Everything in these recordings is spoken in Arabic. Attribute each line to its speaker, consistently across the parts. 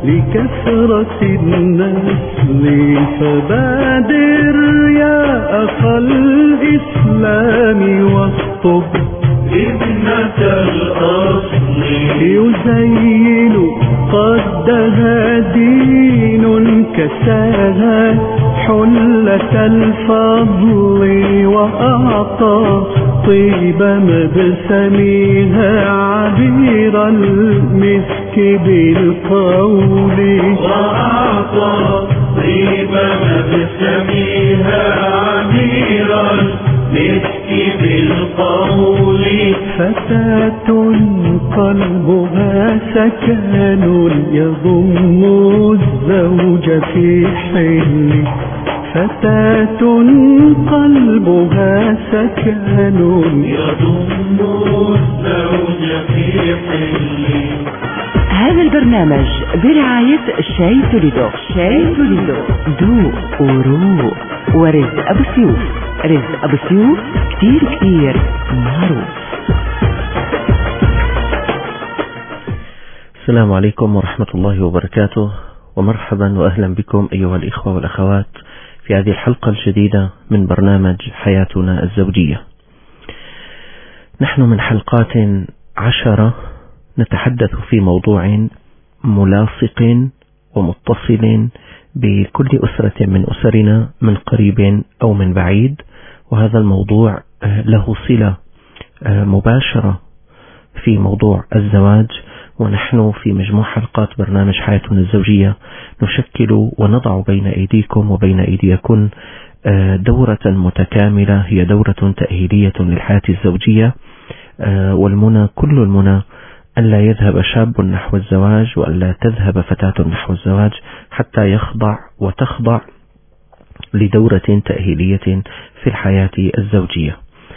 Speaker 1: لكثرة النسل، فبادر يا أخا الإسلام واخطب ابنة الأصل، يزين قدها دين كساها حلة الفضل، وأعطى طيب مبسمها عبير المسك بالقول، وأعطى طيب مبسمها عبير المسك بالقول. فتاة قلبها سكن يضم الزوج في حل، فتاة قلبها سكن يضم الزوج في حل.
Speaker 2: هذا البرنامج برعاية شاي توليدو. شاي توليدو ذوق وروق، ورزق أبو سيوف. رزق أبو سيوف كتير كتير معروف.
Speaker 3: السلام عليكم ورحمة الله وبركاته، ومرحبا وأهلا بكم أيها الإخوة والأخوات في هذه الحلقة الجديدة من برنامج حياتنا الزوجية. نحن من حلقات 10 نتحدث في موضوع ملاصق ومتصل بكل أسرة من أسرنا من قريب أو من بعيد، وهذا الموضوع له صلة مباشرة في موضوع الزواج. ونحن في مجموع حلقات برنامج حياتنا الزوجية نشكل ونضع بين أيديكم وبين أيديكم دورة متكاملة، هي دورة تأهيلية للحياة الزوجية، والمنى كل المنى ألا يذهب شاب نحو الزواج وألا تذهب فتاة نحو الزواج حتى يخضع وتخضع لدورة تأهيلية في الحياة الزوجية.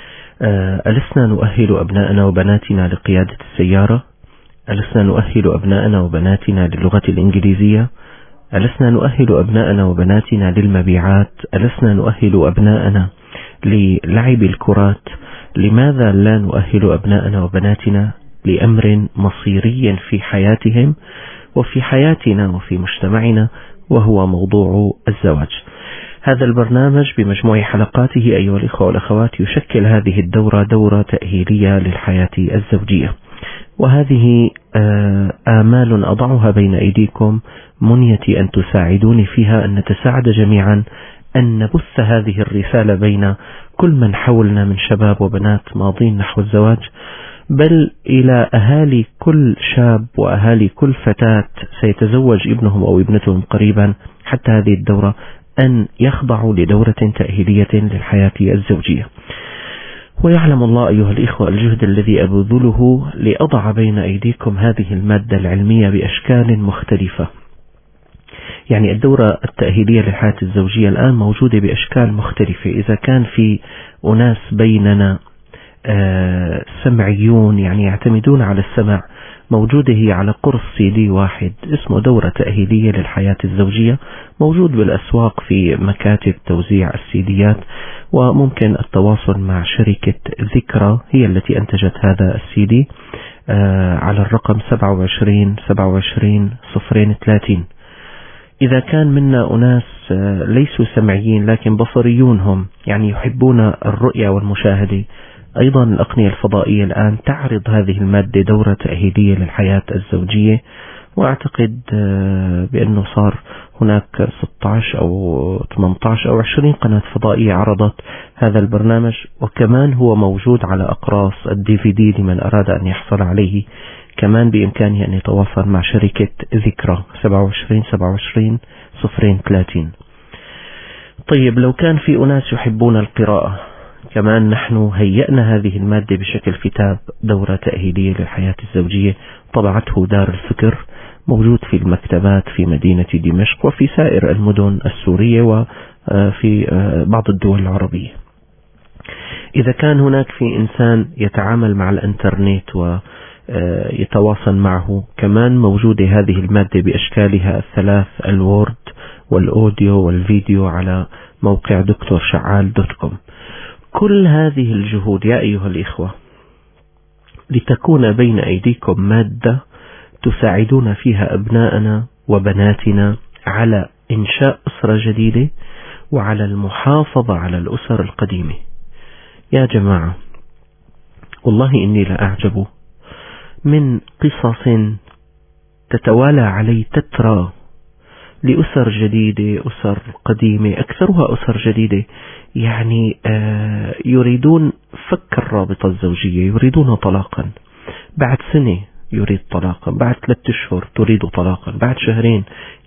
Speaker 3: ألسنا نؤهل أبناءنا وبناتنا لقيادة السيارة؟ ألسنا نؤهل أبناءنا وبناتنا للغة الإنجليزية؟ ألسنا نؤهل أبناءنا وبناتنا للمبيعات؟ ألسنا نؤهل أبناءنا للعب الكرات؟ لماذا لا نؤهل أبناءنا وبناتنا لأمر مصيري في حياتهم وفي حياتنا وفي مجتمعنا، وهو موضوع الزواج؟ هذا البرنامج بمجموع حلقاته أيها الإخوة والأخوات يشكل هذه الدورة دورة تأهيلية للحياة الزوجية، وهذه آمال أضعها بين أيديكم منيتي أن تساعدوني فيها، أن نتساعد جميعا أن نبث هذه الرسالة بين كل من حولنا من شباب وبنات ماضين نحو الزواج، بل إلى أهالي كل شاب وأهالي كل فتاة سيتزوج ابنهم أو ابنتهم قريبا، حتى هذه الدورة أن يخضعوا لدورة تأهيلية للحياة الزوجية. ويعلم الله أيها الإخوة الجهد الذي أبذله لأضع بين أيديكم هذه المادة العلمية بأشكال مختلفة. يعني الدورة التأهيلية للحياة الزوجية الآن موجودة بأشكال مختلفة. إذا كان في أناس بيننا سمعيون يعني يعتمدون على السمع، موجودة هي على قرص CD واحد اسمه دورة تأهيلية للحياة الزوجية، موجود بالأسواق في مكاتب توزيع السيديات، وممكن التواصل مع شركة ذكرى هي التي أنتجت هذا السيدي على الرقم 27 إذا كان منا أناس ليسوا سمعيين لكن بصريون هم، يعني يحبون الرؤية والمشاهدة، أيضا الأقنية الفضائية الآن تعرض هذه المادة دورة تأهيلية للحياة الزوجية، وأعتقد بأنه صار هناك 16 أو 18 أو 20 قناة فضائية عرضت هذا البرنامج، وكمان هو موجود على أقراص الDVD لمن أراد أن يحصل عليه. كمان بإمكانه أن يتواصل مع شركة ذكرى 27 طيب، لو كان في أناس يحبون القراءة، كمان نحن هيئنا هذه المادة بشكل كتاب دورة تأهيلية للحياة الزوجية، طبعته دار الفكر، موجود في المكتبات في مدينة دمشق وفي سائر المدن السورية وفي بعض الدول العربية. إذا كان هناك في إنسان يتعامل مع الإنترنت ويتواصل معه، كمان موجودة هذه المادة بأشكالها الثلاث، الوورد والأوديو والفيديو، على موقع دكتورشعال.com. كل هذه الجهود يا أيها الإخوة لتكون بين أيديكم مادة تساعدون فيها أبناءنا وبناتنا على إنشاء أسرة جديدة وعلى المحافظة على الأسر القديمة. يا جماعة، والله إني لأعجب من قصص تتوالى علي تترى لأسر جديدة، أسر قديمة، أكثرها أسر جديدة، يعني يريدون فك الرابطة الزوجية، يريدون طلاقا، بعد سنة يريد طلاقا، بعد 3 أشهر تريد طلاقا، بعد شهرين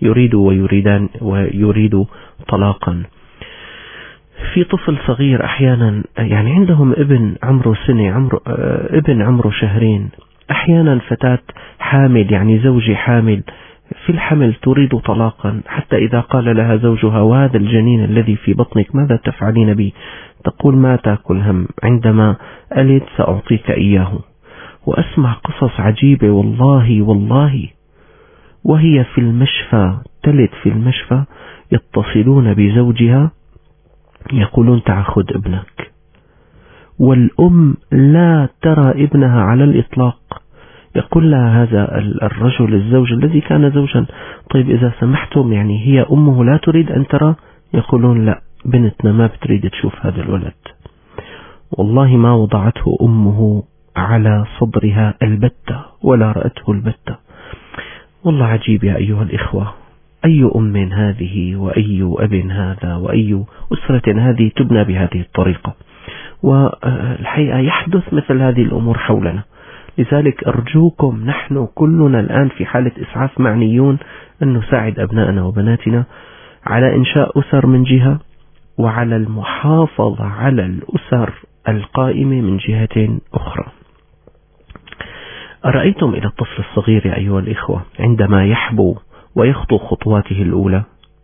Speaker 3: ويريد طلاقا. في طفل صغير أحيانا يعني عندهم ابن عمره سنة، ابن عمره شهرين، أحيانا فتاة حامل، يعني زوجي حامل، في الحمل تريد طلاقا، حتى إذا قال لها زوجها: وهذا الجنين الذي في بطنك ماذا تفعلين به؟ تقول: ما تأكل هم، عندما ألد سأعطيك إياه. وأسمع قصص عجيبة والله، وهي في المشفى تلد في المشفى، يتصلون بزوجها يقولون: تعال خذ ابنك، والأم لا ترى ابنها على الإطلاق. يقول لها هذا الرجل الزوج الذي كان زوجا: طيب إذا سمحتم، يعني هي أمه لا تريد أن ترى؟ يقولون: لا، بنتنا ما بتريد تشوف هذا الولد. والله ما وضعته أمه على صدرها البتة ولا رأته البتة. والله عجيب يا أيها الإخوة، أي أم هذه وأي أب هذا وأي أسرة هذه تبنى بهذه الطريقة؟ والحقيقة يحدث مثل هذه الأمور حولنا. لذلك أرجوكم، نحن كلنا الآن في حالة إسعاف، معنيون أن نساعد أبنائنا وبناتنا على إنشاء أسر من جهة، وعلى المحافظة على الأسر القائمة من جهة أخرى. أرأيتم إلى الطفل الصغير يا أيها الإخوة عندما يحبو ويخطو خطواته الأولى،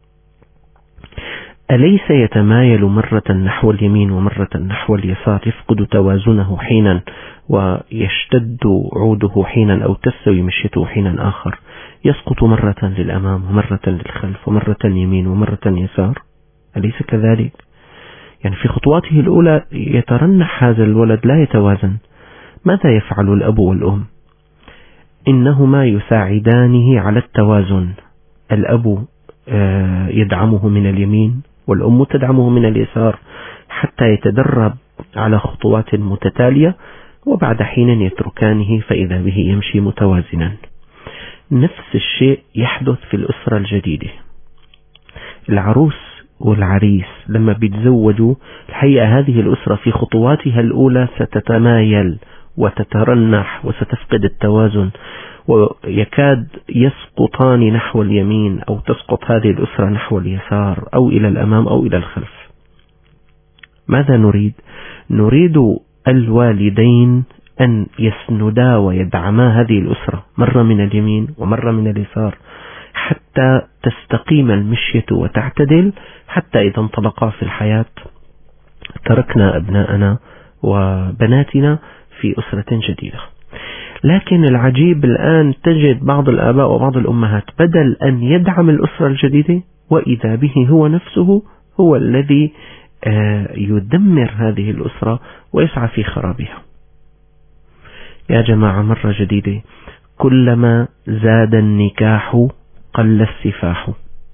Speaker 3: أليس يتمايل مرة نحو اليمين ومرة نحو اليسار، يفقد توازنه حينا ويشتد عوده حينا، أو تستوي مشيته حينا آخر، يسقط مرة للأمام ومرة للخلف ومرة يمين ومرة يسار؟ أليس كذلك؟ يعني في خطواته الأولى يترنح هذا الولد، لا يتوازن. ماذا يفعل الأب والأم؟ إنهما يساعدانه على التوازن. الأب يدعمه من اليمين والأم تدعمه من اليسار، حتى يتدرب على خطوات متتالية، وبعد حين يتركانه فإذا به يمشي متوازنا. نفس الشيء يحدث في الأسرة الجديدة. العروس والعريس لما بيتزوجوا، الحقيقة هذه الأسرة في خطواتها الأولى ستتمايل وتترنح وستفقد التوازن، ويكاد يسقطان نحو اليمين، أو تسقط هذه الأسرة نحو اليسار، أو إلى الأمام أو إلى الخلف. ماذا نريد؟ نريد الوالدين أن يسندا ويدعما هذه الأسرة، مرة من اليمين ومرة من اليسار، حتى تستقيم المشية وتعتدل، حتى إذا انطلقا في الحياة تركنا أبناءنا وبناتنا في أسرة جديدة. لكن العجيب الآن تجد بعض الآباء وبعض الأمهات بدل أن يدعم الأسرة الجديدة، وإذا به هو نفسه هو الذي يدمر هذه الأسرة ويسعى في خرابها. يا جماعة، مرة جديدة، كلما زاد النكاح قل السفاح.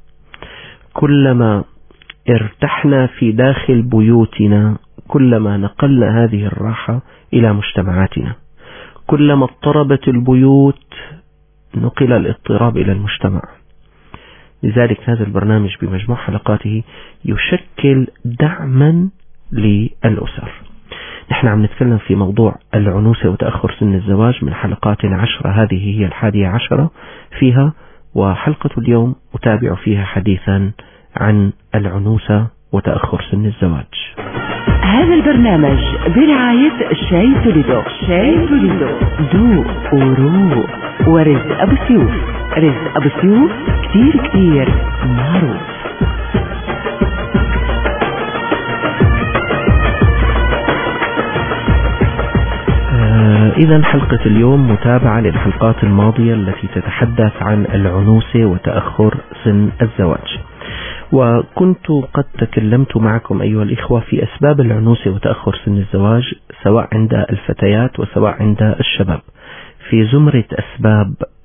Speaker 3: كلما ارتحنا في داخل بيوتنا، كلما نقلنا هذه الراحة إلى مجتمعاتنا. كلما اضطربت البيوت نقل الاضطراب إلى المجتمع. لذلك هذا البرنامج بمجموع حلقاته يشكل دعما للأسر. نحن عم نتكلم في موضوع العنوسة وتأخر سن الزواج من حلقات 10، هذه هي 11 فيها، وحلقة اليوم أتابع فيها حديثا عن العنوسة وتأخر سن الزواج.
Speaker 2: هذا البرنامج برعاية شاي توليدو. شاي توليدو ذوق وروق. ورزق أبو سيوف. رزق أبو سيوف كتير معروف.
Speaker 3: إذن حلقة اليوم متابعة للحلقات الماضية التي تتحدث عن العنوسة وتأخر سن الزواج. وكنت قد تكلمت معكم أيها الإخوة في أسباب العنوسة وتأخر سن الزواج، سواء عند الفتيات وسواء عند الشباب. في زمرة أسباب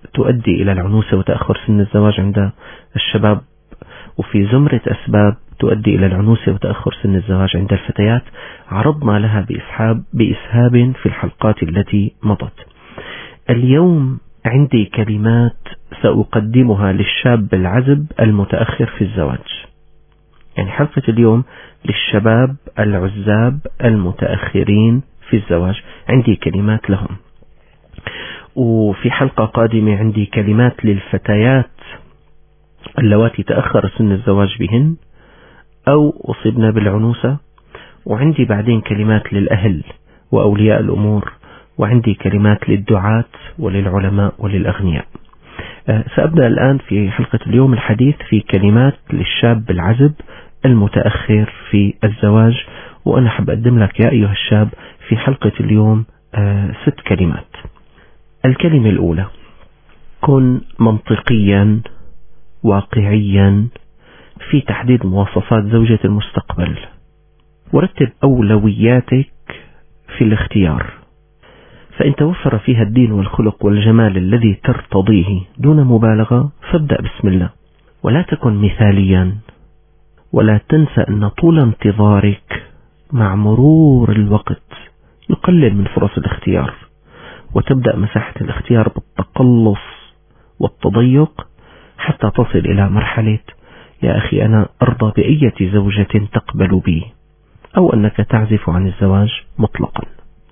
Speaker 3: تؤدي إلى العنوسة وتأخر سن الزواج عند الشباب، وفي زمرة أسباب تؤدي إلى العنوسة وتأخر سن الزواج عند الفتيات، عرضنا لها بإسهاب في الحلقات التي مضت. اليوم عندي كلمات سأقدمها للشاب العزب المتأخر في الزواج. يعني حلقة اليوم للشباب العزاب المتأخرين في الزواج، عندي كلمات لهم. وفي حلقة قادمة عندي كلمات للفتيات اللواتي تأخر سن الزواج بهن أو أصبنا بالعنوسة، وعندي بعدين كلمات للأهل وأولياء الأمور، وعندي كلمات للدعاة وللعلماء وللأغنياء. سأبدأ الآن في حلقة اليوم الحديث في كلمات للشاب العزب المتأخر في الزواج. وأنا حب أقدم لك يا أيها الشاب في حلقة اليوم 6 كلمات. الكلمة الأولى: كن منطقيا واقعيا في تحديد مواصفات زوجة المستقبل، ورتب أولوياتك في الاختيار، فإن توفر فيها الدين والخلق والجمال الذي ترتضيه دون مبالغة فابدأ بسم الله، ولا تكن مثاليا، ولا تنسى أن طول انتظارك مع مرور الوقت يقلل من فرص الاختيار، وتبدأ مساحة الاختيار بالتقلص والتضيق حتى تصل إلى مرحلة يا أخي أنا أرضى بأية زوجة تقبل بي، أو أنك تعزف عن الزواج مطلقا.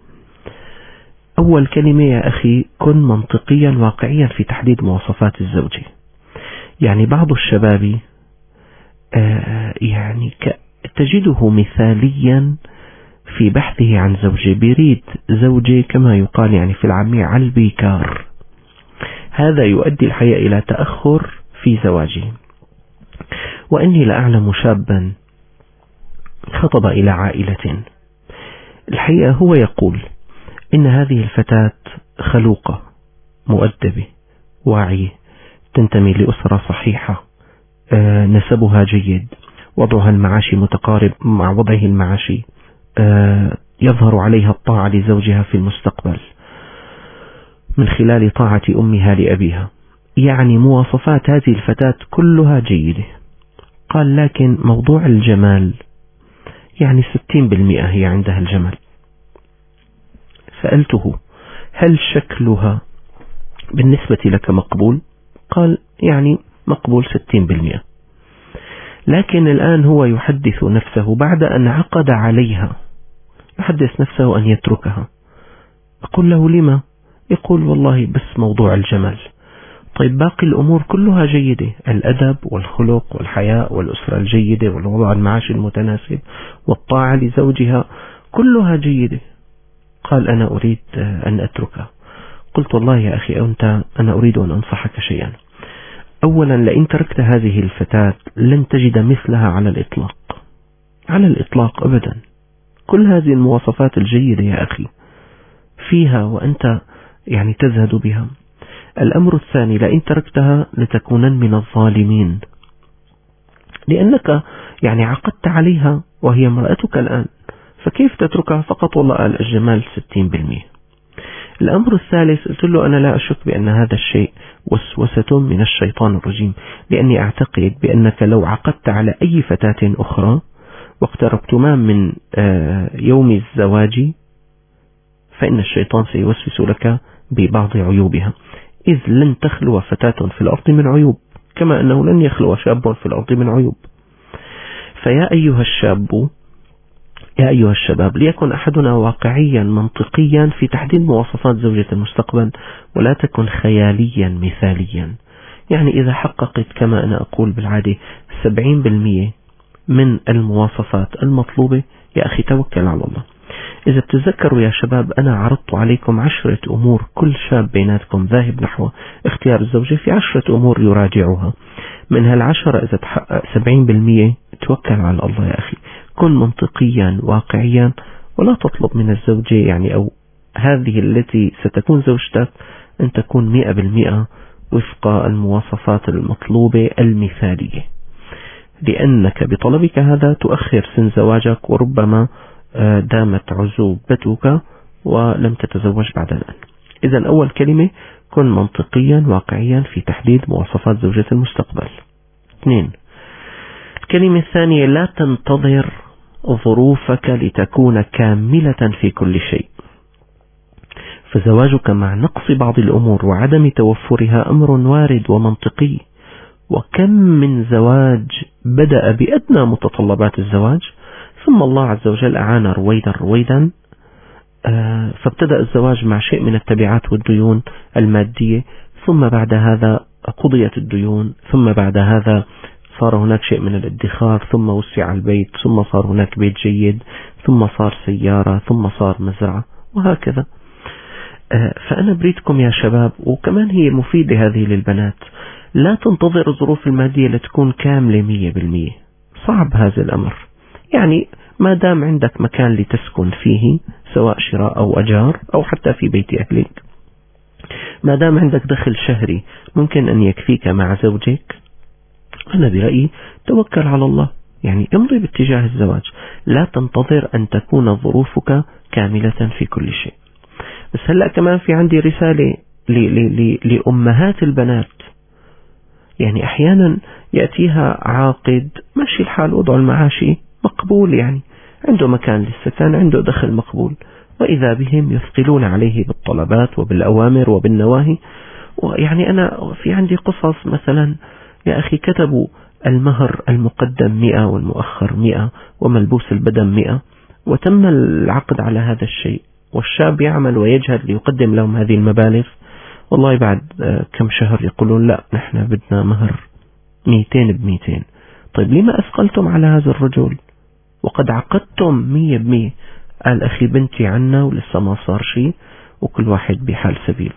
Speaker 3: أول كلمة يا أخي: كن منطقيا واقعيا في تحديد مواصفات الزوجة. يعني بعض الشباب يعني تجده مثاليا في بحثه عن زوجة، بيريد زوجة كما يقال يعني في العامية على البيكار. هذا يؤدي الحقيقة إلى تأخر في زواجه. وإني لأعلم شابا خطب إلى عائلة، الحقيقة هو يقول إن هذه الفتاة خلوقة مؤدبة واعية، تنتمي لأسرة صحيحة، نسبها جيد، وضعها المعاشي متقارب مع وضعه المعاشي، يظهر عليها الطاعة لزوجها في المستقبل من خلال طاعة أمها لأبيها. يعني مواصفات هذه الفتاة كلها جيدة. قال لكن موضوع الجمال يعني 60% هي عندها الجمال. سألته هل شكلها بالنسبة لك مقبول؟ قال يعني مقبول 60%. لكن الآن هو يحدث نفسه بعد أن عقد عليها، يحدث نفسه أن يتركها. أقول له لما؟ يقول والله بس موضوع الجمال. طيب باقي الأمور كلها جيدة، الأدب والخلق والحياء والأسرة الجيدة والوضع المعاشي المتناسب والطاعة لزوجها كلها جيدة. قال أنا أريد أن أتركها. قلت والله يا أخي أنا أريد أن أنصحك شيئا. أولا لئن تركت هذه الفتاة لن تجد مثلها على الإطلاق، على الإطلاق أبدا. كل هذه المواصفات الجيدة يا أخي فيها وأنت يعني تزهد بها. الأمر الثاني لئن تركتها لتكونن من الظالمين، لأنك يعني عقدت عليها وهي امرأتك الآن، فكيف تتركها فقط والله قال الجمال 60%. الأمر الثالث قلت له أنا لا أشك بأن هذا الشيء وسوسة من الشيطان الرجيم، لأني أعتقد بأنك لو عقدت على أي فتاة أخرى واقتربتما من يوم الزواج فإن الشيطان سيوسوس لك ببعض عيوبها، إذ لن تخلو فتاة في الأرض من عيوب، كما أنه لن يخلو شاب في الأرض من عيوب. فيا أيها الشاب يا أيها الشباب ليكن أحدنا واقعيا منطقيا في تحديد مواصفات زوجة المستقبل، ولا تكن خياليا مثاليا. يعني إذا حققت كما أنا أقول بالعادة 70% من المواصفات المطلوبة يا أخي توكل على الله. إذا بتتذكروا يا شباب أنا عرضت عليكم 10 أمور كل شاب بيناتكم ذاهب نحو اختيار الزوجة في 10 أمور يراجعها. من هال10 إذا تحقق 70% توكل على الله يا أخي. كن منطقيا واقعيا، ولا تطلب من الزوجة يعني أو هذه التي ستكون زوجتك أن تكون 100% وفق المواصفات المطلوبة المثالية، لأنك بطلبك هذا تؤخر سن زواجك، وربما دامت عزوبتك ولم تتزوج بعد الآن. إذا أول كلمة، كن منطقيا واقعيا في تحديد مواصفات زوجة المستقبل. 2. الكلمة الثانية، لا تنتظر ظروفك لتكون كاملة في كل شيء. فزواجك مع نقص بعض الأمور وعدم توفرها أمر وارد ومنطقي. وكم من زواج بدأ بأدنى متطلبات الزواج، ثم الله عز وجل أعان رويدا فابتدأ الزواج مع شيء من التبعات والديون المادية، ثم بعد هذا قضيت الديون، ثم بعد هذا صار هناك شيء من الادخار، ثم وسع البيت، ثم صار هناك بيت جيد، ثم صار سيارة، ثم صار مزرعة، وهكذا. فأنا بريدكم يا شباب، وكمان هي مفيدة هذه للبنات، لا تنتظر الظروف المادية لتكون كاملة 100%. صعب هذا الأمر. يعني ما دام عندك مكان لتسكن فيه، سواء شراء أو أجار أو حتى في بيت أهلك، ما دام عندك دخل شهري ممكن أن يكفيك مع زوجك، أنا برأيي توكل على الله، يعني امضي باتجاه الزواج. لا تنتظر أن تكون ظروفك كاملة في كل شيء. بس هلأ كمان في عندي رسالة لأمهات البنات. يعني أحيانا يأتيها عاقد ماشي الحال، وضع المعاشي مقبول، يعني عنده مكان للسكن، عنده دخل مقبول، وإذا بهم يثقلون عليه بالطلبات وبالأوامر وبالنواهي. ويعني أنا في عندي قصص، مثلا يا أخي كتبوا المهر المقدم 100 والمؤخر 100 وملبوس البدن 100، وتم العقد على هذا الشيء، والشاب يعمل ويجهد ليقدم لهم هذه المبالغ. والله بعد كم شهر يقولون لا، نحن بدنا مهر 200 ب200. طيب لما أثقلتم على هذا الرجل وقد عقدتم 100%؟ قال أخي بنتي عنا ولسه ما صار شيء، وكل واحد بحال سبيله.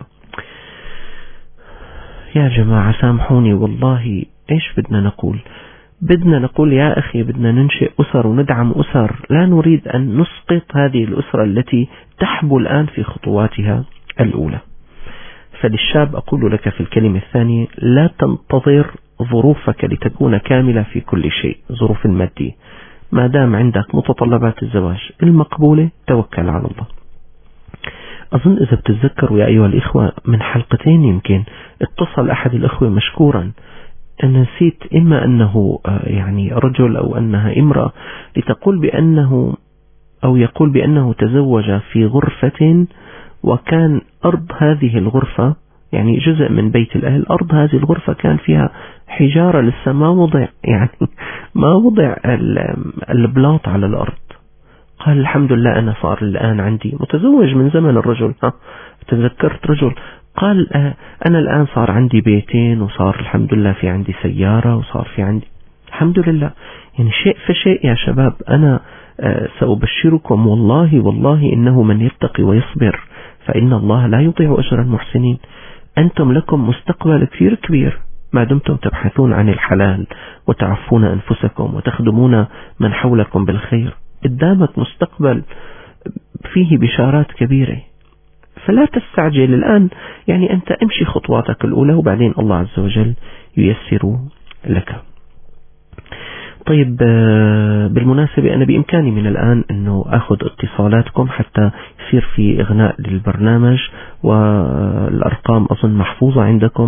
Speaker 3: يا جماعة سامحوني والله، إيش بدنا نقول؟ بدنا نقول يا أخي بدنا ننشئ أسر وندعم أسر، لا نريد أن نسقط هذه الأسرة التي تحبو الآن في خطواتها الأولى. فللشاب أقول لك في الكلمة الثانية، لا تنتظر ظروفك لتكون كاملة في كل شيء، ظروف المادية. ما دام عندك متطلبات الزواج المقبولة توكل على الله. أظن إذا بتتذكروا يا أيها الإخوة من حلقتين يمكن اتصل أحد الأخوة مشكورا، أنا نسيت إما أنه يعني رجل أو أنها امرأة، لتقول بأنه أو يقول بأنه تزوج في غرفة، وكان أرض هذه الغرفة يعني جزء من بيت الأهل، أرض هذه الغرفة كان فيها حجارة لسه ما وضع، يعني ما وضع البلاط على الأرض. قال الحمد لله أنا صار الآن عندي، متزوج من زمن الرجل، تذكرت رجل قال أنا الآن صار عندي بيتين، وصار الحمد لله في عندي سيارة، وصار في عندي الحمد لله. يعني شيء فشيء يا شباب. أنا سأبشركم والله إنه من يتقي ويصبر فإن الله لا يضيع أجر المحسنين. أنتم لكم مستقبل كثير كبير ما دمتم تبحثون عن الحلال وتعفون أنفسكم وتخدمون من حولكم بالخير. قدامك مستقبل فيه بشارات كبيرة، فلا تستعجل الآن. يعني أنت امشي خطواتك الأولى، وبعدين الله عز وجل ييسر لك. طيب بالمناسبة أنا بإمكاني من الآن أنه أخذ اتصالاتكم حتى يصير في إغناء للبرنامج، والأرقام أظن محفوظة عندكم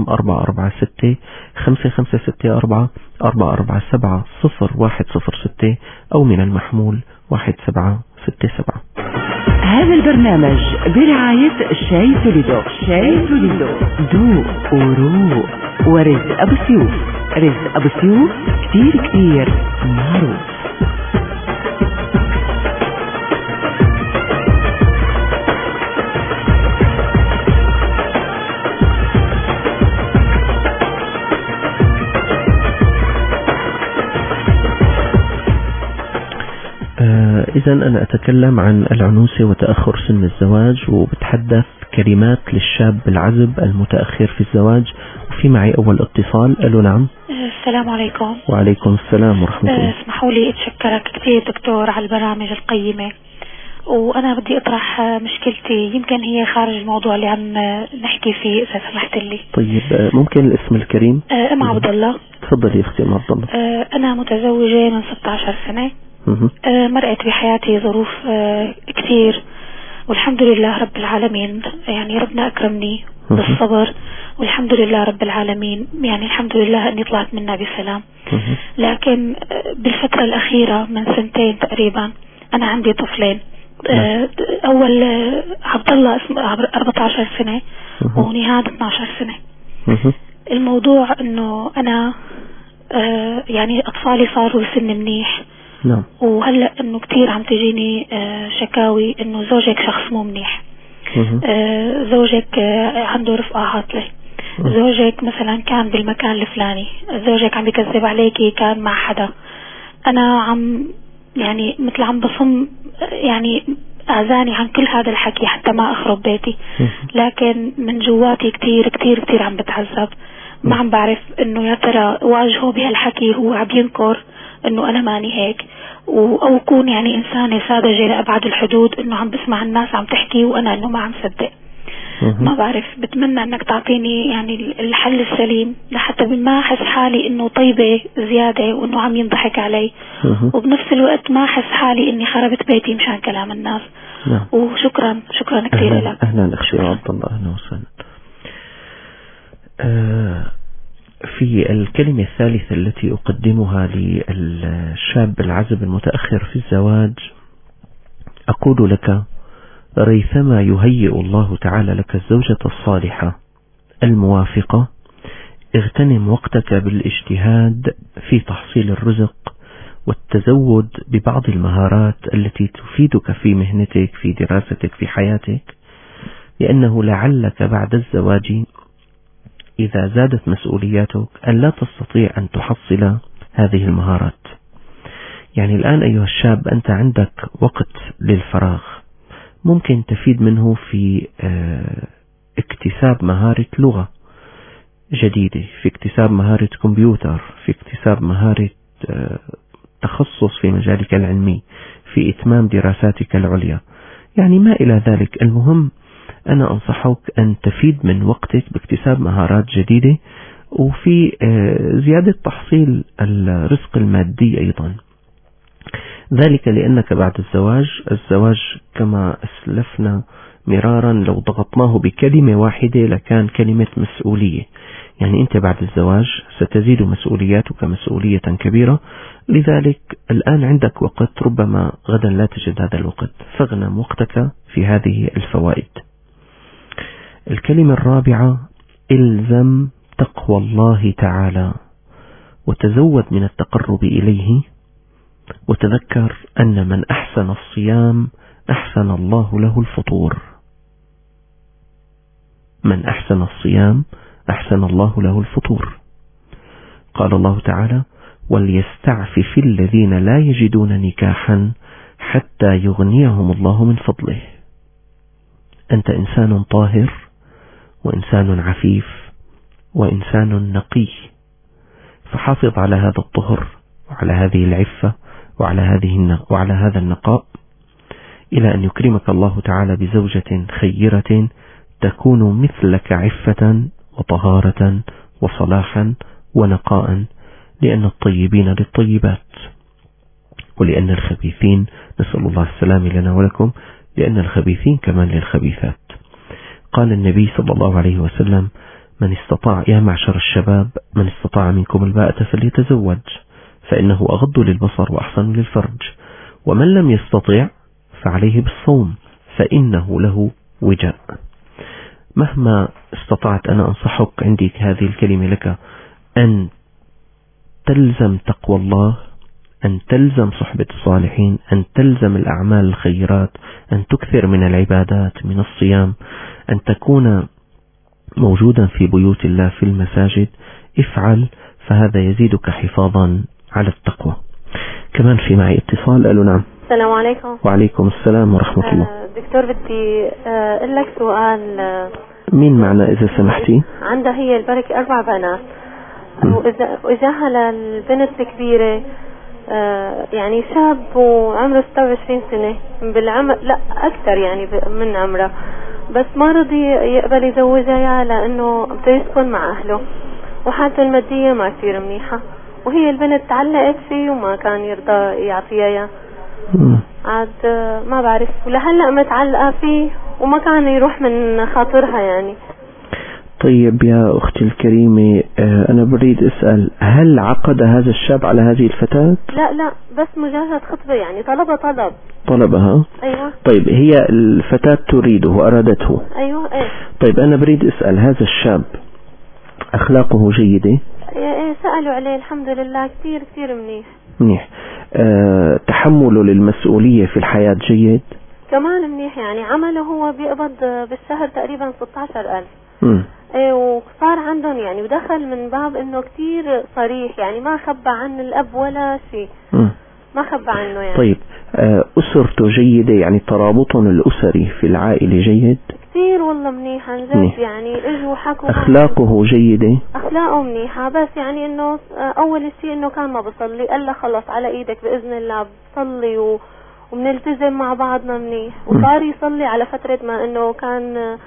Speaker 3: 446-5564-447-0106 أو من المحمول 1767.
Speaker 2: هذا البرنامج برعاية شاي توليدو. شاي توليدو ذوق وروق ورزق أبو سيوف. رزق أبو سيوف كتير معروف.
Speaker 3: إذا أنا أتكلم عن العنوسة وتأخر سن الزواج، وبتحدث كلمات للشاب العزب المتأخر في الزواج. وفي معي أول اتصال. ألو نعم.
Speaker 4: السلام عليكم.
Speaker 3: وعليكم السلام ورحمة الله.
Speaker 4: اسمحوا لي أتشكرك كثير دكتور على البرامج القيمة، وأنا بدي أطرح مشكلتي، يمكن هي خارج الموضوع اللي عم نحكي فيه إذا سمحت لي.
Speaker 3: طيب ممكن الاسم الكريم؟
Speaker 4: أم عبد الله.
Speaker 3: تفضلي أختي أم عبد الله.
Speaker 4: أنا متزوجة من 16 سنة. مرقت بحياتي ظروف كثير والحمد لله رب العالمين. يعني ربنا أكرمني بالصبر، والحمد لله رب العالمين. يعني الحمد لله أني طلعت منها بسلام. لكن بالفترة الأخيرة من 2 تقريبا أنا عندي طفلين. أول عبد الله 14 سنة ونهاد 12 سنة. الموضوع أنه أنا يعني أطفالي صاروا سن منيح.
Speaker 3: نعم.
Speaker 4: وهلأ أنه كتير عم تجيني شكاوي أنه زوجك شخص مو منيح، زوجك عنده رفقة عاطلة، زوجك مثلا كان بالمكان الفلاني، زوجك عم بيكذب عليكي كان مع حدا. أنا عم يعني مثل عم بصم يعني أعزاني عن كل هذا الحكي حتى ما أخرب بيتي، لكن من جواتي كتير كتير كتير عم بتعذب. ما عم بعرف إنه يا ترى واجهه بهالحكي هو عم ينكر إنه أنا ماني هيك، أو أكون يعني إنسانة ساذجة لأبعد الحدود إنه عم بسمع الناس عم تحكي وأنا إنه ما عم صدق. ما بعرف، بتمنى إنك تعطيني يعني الحل السليم لحتى ما أحس حالي إنه طيبة زيادة وإنه عم ينضحك علي، وبنفس الوقت ما أحس حالي إني خربت بيتي مشان كلام الناس. وشكرا كثير لك.
Speaker 3: أهلا أختي عبد الله، أهلا وسهلا. في الكلمة الثالثة التي أقدمها للشاب العزب المتأخر في الزواج أقول لك: ريثما يهيئ الله تعالى لك الزوجة الصالحة الموافقة، اغتنم وقتك بالاجتهاد في تحصيل الرزق والتزود ببعض المهارات التي تفيدك في مهنتك، في دراستك، في حياتك، لأنه لعلك بعد الزواج إذا زادت مسؤولياتك أن لا تستطيع أن تحصل هذه المهارات. يعني الآن أيها الشاب أنت عندك وقت للفراغ، ممكن تفيد منه في اكتساب مهارة لغة جديدة، في اكتساب مهارة كمبيوتر، في اكتساب مهارة تخصص في مجالك العلمي، في إتمام دراساتك العليا، يعني ما إلى ذلك. المهم أنا أنصحك أن تفيد من وقتك باكتساب مهارات جديدة وفي زيادة تحصيل الرزق المادي أيضا. ذلك لأنك بعد الزواج كما أسلفنا مرارا لو ضغطناه بكلمة واحدة لكان كلمة مسؤولية. يعني أنت بعد الزواج ستزيد مسؤولياتك مسؤولية كبيرة، لذلك الآن عندك وقت، ربما غدا لا تجد هذا الوقت، فاغنم وقتك في هذه الفوائد. الكلمة الرابعة: إلزم تقوى الله تعالى وتزود من التقرب إليه، وتذكر أن من أحسن الصيام أحسن الله له الفطور. من أحسن الصيام أحسن الله له الفطور. قال الله تعالى: وليستعفف الذين لا يجدون نكاحا حتى يغنيهم الله من فضله. أنت إنسان طاهر وإنسان عفيف وإنسان نقي، فحافظ على هذا الطهر وعلى هذه العفة وعلى هذا النقاء، إلى أن يكرمك الله تعالى بزوجة خيرة تكون مثلك عفة وطهارة وصلاحا ونقاء، لأن الطيبين للطيبات ولأن الخبيثين، نسأل الله السلام لنا ولكم، لأن الخبيثين كمان للخبيثات. قال النبي صلى الله عليه وسلم: من استطاع، يا معشر الشباب، من استطاع منكم الباءة فليتزوج فإنه أغض للبصر وأحسن للفرج، ومن لم يستطع فعليه بالصوم فإنه له وجاء. مهما استطعت أنا أنصحك، عندي هذه الكلمة لك، أن تلزم تقوى الله، أن تلزم صحبة الصالحين، أن تلزم الأعمال الخيرات، أن تكثر من العبادات، من الصيام، أن تكون موجودا في بيوت الله في المساجد. افعل، فهذا يزيدك حفاظا على التقوى. كمان في معي اتصال. ألو نعم.
Speaker 5: السلام عليكم.
Speaker 3: وعليكم السلام ورحمة الله.
Speaker 5: دكتور بدي أقول لك سؤال.
Speaker 3: مين معنا إذا سمحتي؟
Speaker 5: عندها هي البركة 4 بنات، وإجاها للبنت الكبيرة يعني شاب وعمره 26 سنة بالعمر، لا أكثر يعني من عمره، بس ما رضي يقبل يزوجها لأنه بده يسكن مع أهله وحالته المادية ما كثير منيحة، وهي البنت تعلقت فيه وما كان يرضى يعطيها. عاد ما بعرف، ولهلا متعلقة فيه وما كان يروح من خاطرها يعني.
Speaker 3: طيب يا أختي الكريمة، أنا بريد أسأل، هل عقد هذا الشاب على هذه الفتاة؟
Speaker 5: لا بس مجرد خطبة يعني،
Speaker 3: طلبها.
Speaker 5: أيوة.
Speaker 3: طيب هي الفتاة تريده، أرادته.
Speaker 5: أيوة. إيه.
Speaker 3: طيب أنا بريد أسأل، هذا الشاب أخلاقه جيدة؟
Speaker 5: إيه سألوا عليه الحمد لله، كتير منيح.
Speaker 3: تحمله للمسؤولية في الحياة جيد؟
Speaker 5: كمان منيح يعني، عمله هو بيقبض بالشهر تقريبا 16,000. ايه وصار عندهم يعني، ودخل من باب انه كتير صريح يعني، ما خبى عن الاب ولا شيء، ما خبى عنه يعني.
Speaker 3: طيب أسرته جيدة يعني، ترابطهم الأسري في العائلة جيد؟
Speaker 5: كتير والله منيح عن جد يعني، اجوا حكوا.
Speaker 3: أخلاقه جيدة؟
Speaker 5: أخلاقه منيحة، بس يعني انه اول شيء انه كان ما بصلي، قال له خلص على ايدك بإذن الله بصلي وبنلتزم مع بعضنا منيح، وصار يصلي على فترة ما انه كان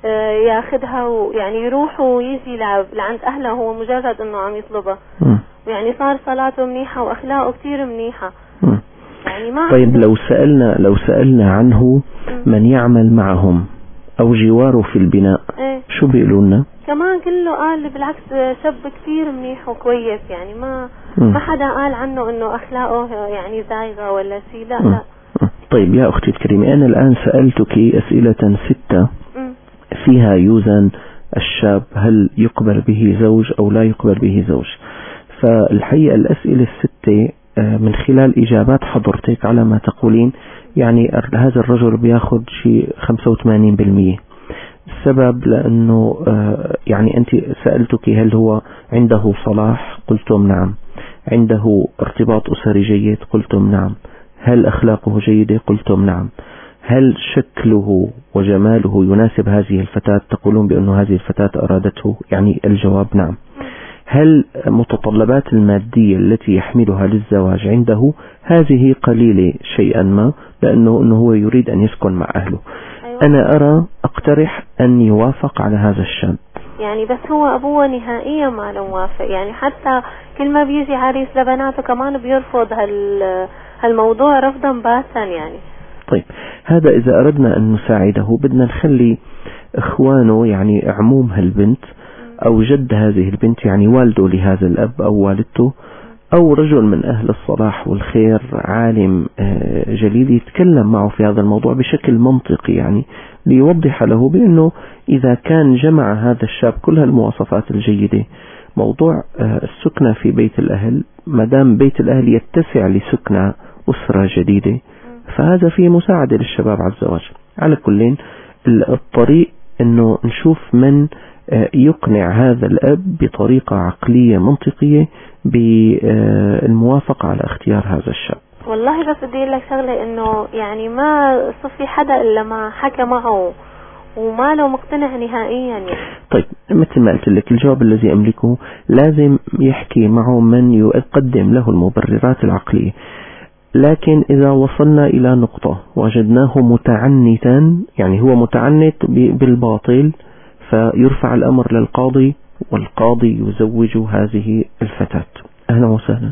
Speaker 5: ياخدها ويعني يروح ويجي لعند أهله، هو مجرد إنه عم يطلبها يعني، صار صلاته منيحة وأخلاقه كتير منيحة يعني. ما
Speaker 3: طيب لو سألنا عنه من يعمل معهم أو جواره في البناء، شو بيقولوا لنا؟
Speaker 5: كمان كله قال بالعكس شاب كتير منيح وكويس يعني، ما حدا قال عنه إنه أخلاقه يعني زايغة ولا شيء، لا.
Speaker 3: طيب يا أختي الكريمة، أنا الآن سألتك أسئلة 6 فيها يوزن الشاب هل يقبل به زوج أو لا يقبل به زوج. فالحقيقة الأسئلة 6 من خلال إجابات حضرتك على ما تقولين يعني هذا الرجل بياخد شيء 85%. السبب لأنه يعني أنت سألتك هل هو عنده صلاح، قلتم نعم. عنده ارتباط أسري جيد، قلتم نعم. هل أخلاقه جيدة، قلتم نعم. هل شكله وجماله يناسب هذه الفتاة، تقولون بأنه هذه الفتاة أرادته، يعني الجواب نعم. هل متطلبات المادية التي يحملها للزواج عنده هذه قليلة شيئا ما، لأنه هو يريد أن يسكن مع أهله. أيوة. أنا أقترح أن يوافق على هذا الشاب
Speaker 5: يعني، بس هو أبوه نهائيا ما له موافق يعني، حتى كل ما بيجي عريس لبناته كمان بيرفض هالموضوع رفضا باتا يعني.
Speaker 3: طيب هذا إذا أردنا أن نساعده بدنا نخلي إخوانه يعني عموم هالبنت أو جد هذه البنت يعني والده لهذا الأب أو والدته أو رجل من أهل الصلاح والخير، عالم جليل يتكلم معه في هذا الموضوع بشكل منطقي يعني، ليوضح له بأنه إذا كان جمع هذا الشاب كل هالمواصفات الجيدة، موضوع السكنة في بيت الأهل، مدام بيت الأهل يتسع لسكنة أسرة جديدة، فهذا فيه مساعدة للشباب على الزواج. على كلين الطريق أنه نشوف من يقنع هذا الأب بطريقة عقلية منطقية بالموافقة على اختيار هذا الشاب.
Speaker 5: والله بس بدي أقول لك شغلة، إنه يعني ما صفي حدا إلا ما حكى معه وما له مقتنع نهائيا يعني.
Speaker 3: طيب مثل ما قلت لك، الجواب الذي أملكه لازم يحكي معه من يقدم له المبررات العقلية. لكن إذا وصلنا إلى نقطة وجدناه متعنتا، يعني هو متعنت بالباطل، فيرفع الأمر للقاضي والقاضي يزوج هذه الفتاة. أهلا وسهلا.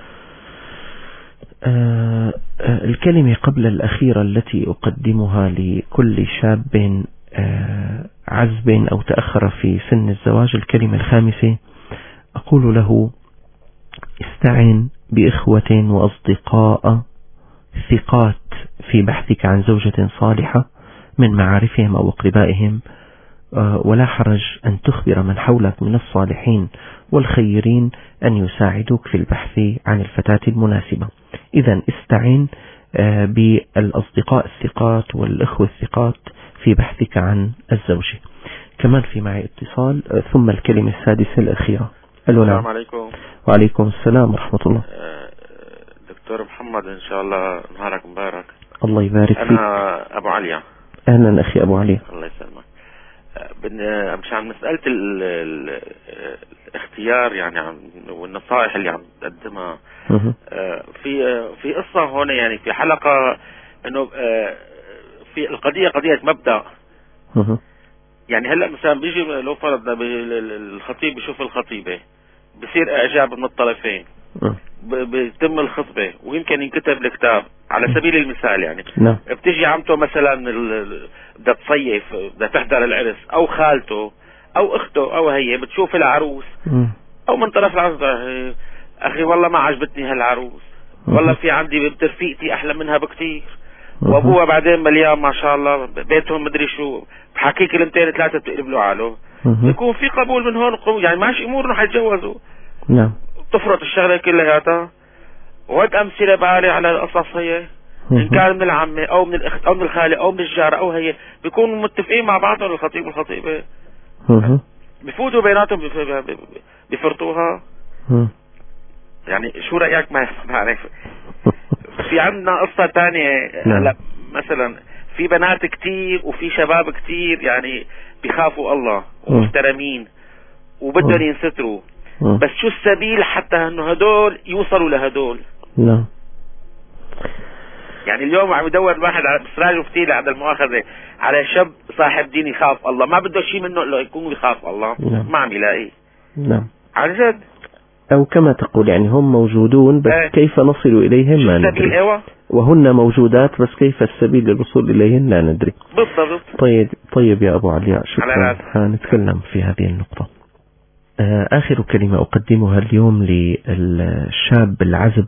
Speaker 3: الكلمة قبل الأخيرة التي أقدمها لكل شاب عزب أو تأخر في سن الزواج، الكلمة الخامسة أقول له: استعن بإخوة وأصدقاء ثقات في بحثك عن زوجة صالحة من معارفهم أو أقربائهم، ولا حرج أن تخبر من حولك من الصالحين والخيرين أن يساعدوك في البحث عن الفتاة المناسبة. إذن استعن بالأصدقاء الثقات والإخوة الثقات في بحثك عن الزوجة. كمان في معي اتصال. ثم الكلمة السادسة الأخيرة.
Speaker 6: السلام عليكم.
Speaker 3: وعليكم السلام ورحمة الله.
Speaker 6: دكتور محمد، إن شاء الله نهارك مبارك.
Speaker 3: الله يبارك فيك.
Speaker 6: أنا أبو علي.
Speaker 3: أهلا أخي أبو علي.
Speaker 6: الله يسلمك. مشان مسألة الاختيار يعني والنصائح اللي عم تقدمها، في قصة هون يعني، في حلقة إنه في القضية قضية مبدأ. يعني هلا مثلا بيجي لو فرضنا الخطيب بيشوف الخطيبة، بصير إعجاب من الطرفين، بيتم الخطبة ويمكن ينكتب الكتاب على سبيل المثال يعني.
Speaker 3: نعم.
Speaker 6: بتجي عمته مثلا بدها تصيف، بدها تحضر العرس، او خالته او اخته او هي بتشوف العروس او من طرف العروس، اخي والله ما عجبتني هالعروس، والله في عندي بنت رفيقتي احلى منها بكتير، وابوها بعدين مليان ما شاء الله، بيتهم مدري شو، بحكي كلمتين ثلاثة بتقلب له عاله، يكون في قبول من هون يعني ماشي امور انه حيتجوزوا.
Speaker 3: نعم.
Speaker 6: تفرط الشغلة كلها. وهاد امثلة بعالي على القصص هي، ان كان من العمة او من الاخت او من الخالة او من الجارة او هي، بيكونوا متفقين مع بعضهم الخطيب والخطيبة، بفوتوا بيناتهم بفرطوها. يعني شو رأيك؟ ما بعرف. في عندنا قصة تانية. هلا مثلا في بنات كتير وفي شباب كتير يعني بيخافوا الله ومحترمين وبدهم ينستروا، بس شو السبيل حتى انه هدول يوصلوا لهدول؟
Speaker 3: نعم.
Speaker 6: يعني اليوم عم يدور الواحد على بسراج وفتيلة على المؤاخذة على شاب صاحب دين يخاف الله، ما بده شيء منه الا يكون يخاف الله. ما عم يلاقي.
Speaker 3: نعم.
Speaker 6: عن جد.
Speaker 3: او كما تقول يعني هم موجودون بس كيف نصل اليهم ما ندري.
Speaker 6: ايوه.
Speaker 3: وهن موجودات بس كيف السبيل للوصول اليهن لا ندري.
Speaker 6: بالضبط.
Speaker 3: طيب يا ابو علياء، شكرا. هنتكلم في هذه النقطة. آخر كلمة أقدمها اليوم للشاب العزب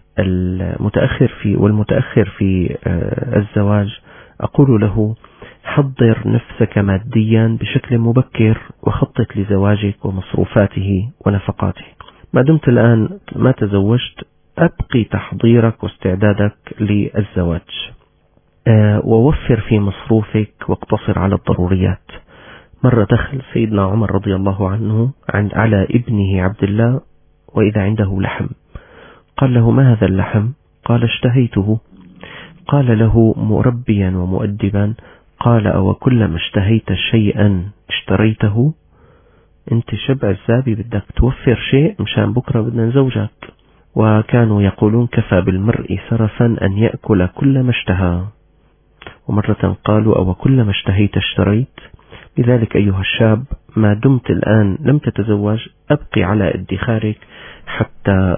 Speaker 3: والمتأخر في الزواج، أقول له: حضر نفسك ماديا بشكل مبكر وخطط لزواجك ومصروفاته ونفقاته. ما دمت الآن ما تزوجت، أبقي تحضيرك واستعدادك للزواج، ووفر في مصروفك واقتصر على الضروريات. مرة دخل سيدنا عمر رضي الله عنه على ابنه عبد الله وإذا عنده لحم، قال له: ما هذا اللحم؟ قال: اشتهيته. قال له مربيا ومؤدبا: قال: أو كلما اشتهيت شيئا اشتريته؟ انت شبع الزابي بدك توفر شيء مشان بكرة بدنا نزوجك. وكانوا يقولون: كفى بالمرء سرفا أن يأكل كل ما اشتهى. ومرة قالوا: أو كلما اشتهيت اشتريت. لذلك أيها الشاب، ما دمت الآن لم تتزوج، أبقي على ادخارك حتى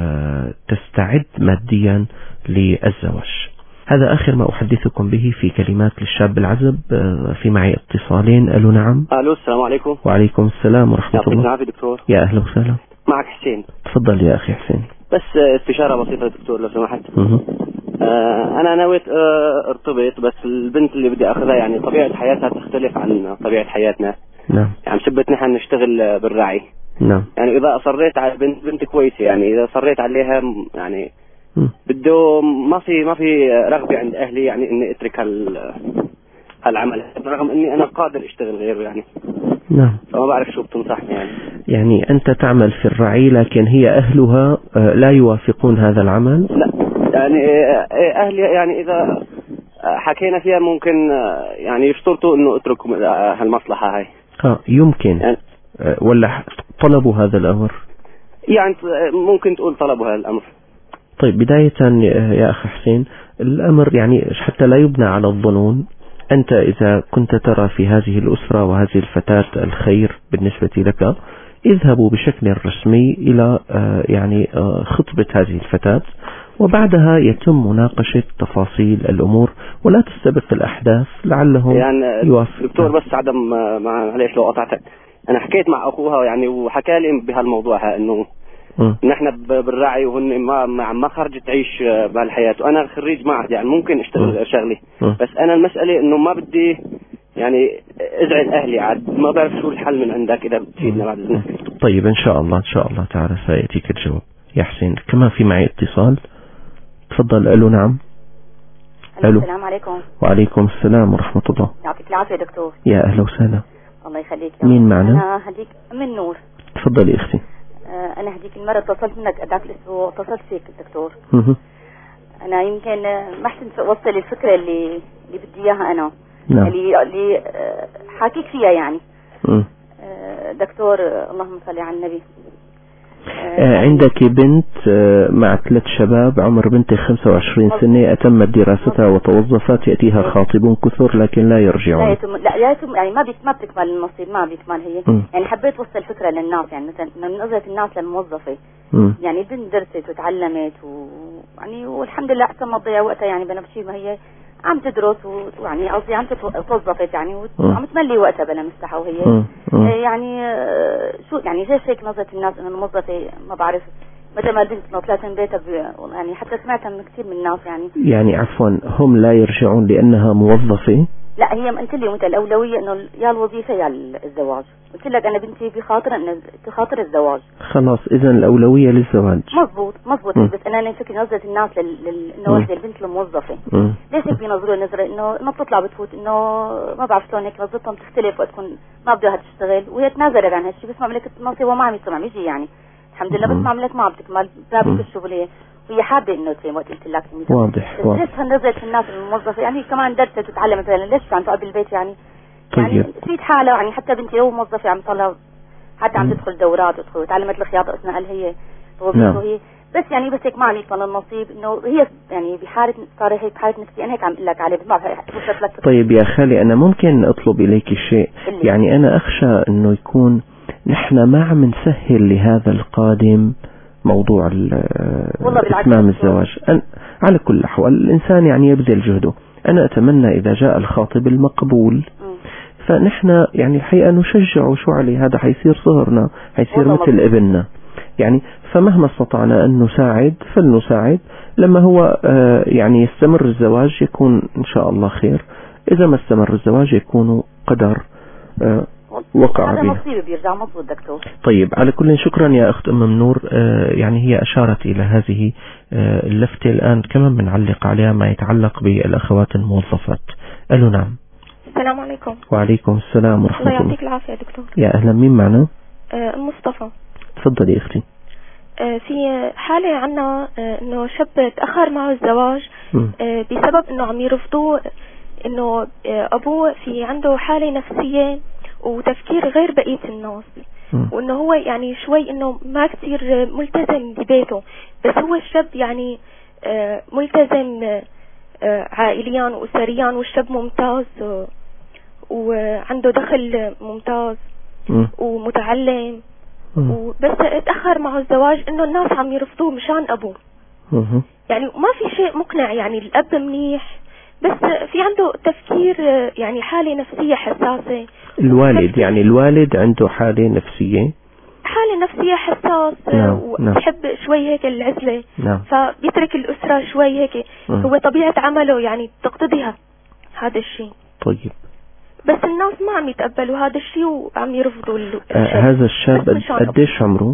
Speaker 3: تستعد ماديا للزواج. هذا آخر ما أحدثكم به في كلمات للشاب العزب. في معي اتصالين. ألو نعم.
Speaker 7: ألو السلام عليكم.
Speaker 3: وعليكم السلام ورحمة الله.
Speaker 7: يعطيك دكتور.
Speaker 3: يا أهلا وسهلا.
Speaker 7: معك حسين.
Speaker 3: تفضل يا أخي حسين.
Speaker 7: بس استشارة بسيطة دكتور لو سمحت. أنا نويت ارتبط، بس البنت اللي بدي أخذها يعني طبيعة حياتها تختلف عن طبيعة حياتنا.
Speaker 3: نعم.
Speaker 7: يعني شبت نحن نشتغل بالرعي.
Speaker 3: نعم.
Speaker 7: يعني إذا أصريت على بنت كويسة، يعني إذا أصريت عليها يعني بده ما في رغبة عند أهلي يعني إني أترك هالعمل، رغم إني أنا قادر أشتغل غيره يعني.
Speaker 3: نعم.
Speaker 7: فما بعرف شو بتنصحني يعني.
Speaker 3: يعني أنت تعمل في الرعي لكن هي أهلها لا يوافقون هذا العمل؟
Speaker 7: لا، يعني أهلي يعني إذا حكينا فيها ممكن يعني يشترطوا إنه اتركوا هالمصلحة هاي.
Speaker 3: يمكن يعني ولا طلبوا هذا الأمر؟
Speaker 7: يعني ممكن تقول طلبوا هذا الأمر.
Speaker 3: طيب بداية يا أخي حسين، الأمر يعني حتى لا يبنى على الظنون، أنت إذا كنت ترى في هذه الأسرة وهذه الفتاة الخير بالنسبة لك، اذهبوا بشكل رسمي إلى يعني خطبة هذه الفتاة، وبعدها يتم مناقشة تفاصيل الأمور ولا تستبق الأحداث لعلهم
Speaker 7: يعني
Speaker 3: يوافق.
Speaker 7: دكتور بس عدم معليش لو قطعتك، أنا حكيت مع أخوها يعني وحكى لي بهالموضوع إنه نحن بالرعي وهن ما خرجت تعيش بهالحياة، وأنا خريج معهد يعني ممكن اشتغل شغلي، بس أنا المسألة إنه ما بدي يعني ازعل أهلي، عاد ما بعرف شو الحل من عندك إذا بتفيدنا بعد إذنك.
Speaker 3: طيب إن شاء الله تعالى سيأتيك الجواب يا حسين. كمان في معي اتصال، تفضل. ألو نعم. ألو.
Speaker 8: السلام عليكم.
Speaker 3: وعليكم السلام ورحمة الله.
Speaker 8: يعطيك العافية دكتور.
Speaker 3: يا أهلا وسهلا.
Speaker 8: الله يخليك.
Speaker 3: مين معنا؟
Speaker 8: أنا هديك من نور.
Speaker 3: تفضلي أختي.
Speaker 8: أنا هديك المرة اتصلت منك ذاك الأسبوع، اتصلت فيك الدكتور. أنا يمكن ما حسنت أوصل الفكرة اللي بدي إياها أنا.
Speaker 3: نعم.
Speaker 8: اللي حاكيك فيها يعني. دكتور اللهم صل على النبي.
Speaker 3: عندك بنت مع 3 شباب، عمر بنتي 25 سنة، أتمت دراستها وتوظفت، يأتيها خاطبون كثر لكن لا يرجعون.
Speaker 8: لا يعني ما بتكمل النصيب، ما بيكمل هي. يعني حبيت وصل الفكرة للناس، يعني مثلا من نظرة الناس للموظفة. يعني بنت درست وتعلمت يعني والحمد لله أحسن ما تضيع وقتها، يعني بنفسي ما هي عم تدرس ويعني قصدي عم توظفت يعني وعم تملي وقتها بلا مساحة، وهي يعني شو يعني هيك نظرة الناس انه الموظفة ما بعرف متى ما البنت طلعت من بيتها يعني حتى سمعتها من كثير من الناس يعني
Speaker 3: عفوا هم لا يرجعون لأنها موظفة.
Speaker 8: لا هي قلت لي متى الأولوية انه يا الوظيفة يا الزواج. قلت لك انا بنتي بخاطر انه تخاطر الزواج.
Speaker 3: خلاص اذا الأولوية للزواج.
Speaker 8: مزبوط بس انا فكر نظرة الناس انه والدة البنت الموظفة ليش هيك بينظروا نظرة انه بتطلع بتفوت انه ما بعرف شلون هيك نظرتهم تختلف وقت تكون ما بدها تشتغل، وهي تنازلت عن هالشيء. بس مملكة النصيب وما عم يسمع يجي يعني الحمد لله، بس معاملات ما عم تكمل باب الشغل وهي حابة انه تسوي وقت قلت لك
Speaker 3: واضح
Speaker 8: ليش نظرة الناس الموظفة يعني كمان درست وتتعلمت مثلا ليش عم تقعد بالبيت يعني يعني تفيد حالها. يعني حتى بنتي لو موظفة عم تطلع حتى عم تدخل دورات وتعلمت الخياطة أثناء هي وهي بس يعني بس هيك ما عم يكمل النصيب انه هي يعني بحالة صار هيك بحالة نفسية. انا هيك عم اقول لك عليه ما بعرف.
Speaker 3: طيب يا خالي انا ممكن اطلب اليك شيء؟ يعني انا اخشى انه يكون نحن ما عم نسهل لهذا القادم موضوع اتمام الزواج. على كل الاحوال الانسان يعني يبذل جهده. انا اتمنى اذا جاء الخاطب المقبول فنحن يعني الحقيقة نشجعه شو عليه، هذا حيصير صهرنا، حيصير مثل ابننا يعني. فمهما استطعنا أن نساعد فلنساعد. لما هو يعني يستمر الزواج يكون إن شاء الله خير، إذا ما استمر الزواج يكون قدر وقع به.
Speaker 8: هذا نصيب بيرجع مضبوط دكتور.
Speaker 3: طيب على كل شكرا يا أخت أم منور. يعني هي أشارت إلى هذه اللفتة، الآن كمان بنعلق عليها ما يتعلق بالأخوات الموظفات. ألو نعم.
Speaker 9: السلام عليكم.
Speaker 3: وعليكم السلام ورحمة الله.
Speaker 9: الله يعطيك العافية دكتور.
Speaker 3: يا أهلا، مين معنا؟
Speaker 9: مصطفى.
Speaker 3: تفضلي أختي.
Speaker 9: في حالة عنا انه شاب تأخر معه الزواج بسبب انه عم يرفضوه، انه ابوه في عنده حالة نفسية وتفكير غير بقية الناس، وانه هو يعني شوي انه ما كتير ملتزم ببيته، بس هو الشاب يعني ملتزم عائليا وأسريا، والشاب ممتاز وعنده دخل ممتاز ومتعلم، وبس اتأخر معه الزواج انه الناس عم يرفضوه مشان ابوه. يعني ما في شيء مقنع، يعني الاب منيح بس في عنده تفكير يعني حالة نفسية حساسة.
Speaker 3: الوالد يعني الوالد عنده حالة نفسية
Speaker 9: حساس. وبحب شوي هيك العزلة. فبيترك الأسرة شوي هيك. هو طبيعة عمله يعني تقتضيها هذا الشيء.
Speaker 3: طيب
Speaker 9: بس الناس ما عم يتقبلوا هذا الشيء وعم يرفضوا
Speaker 3: هذا الشاب قديش عمره؟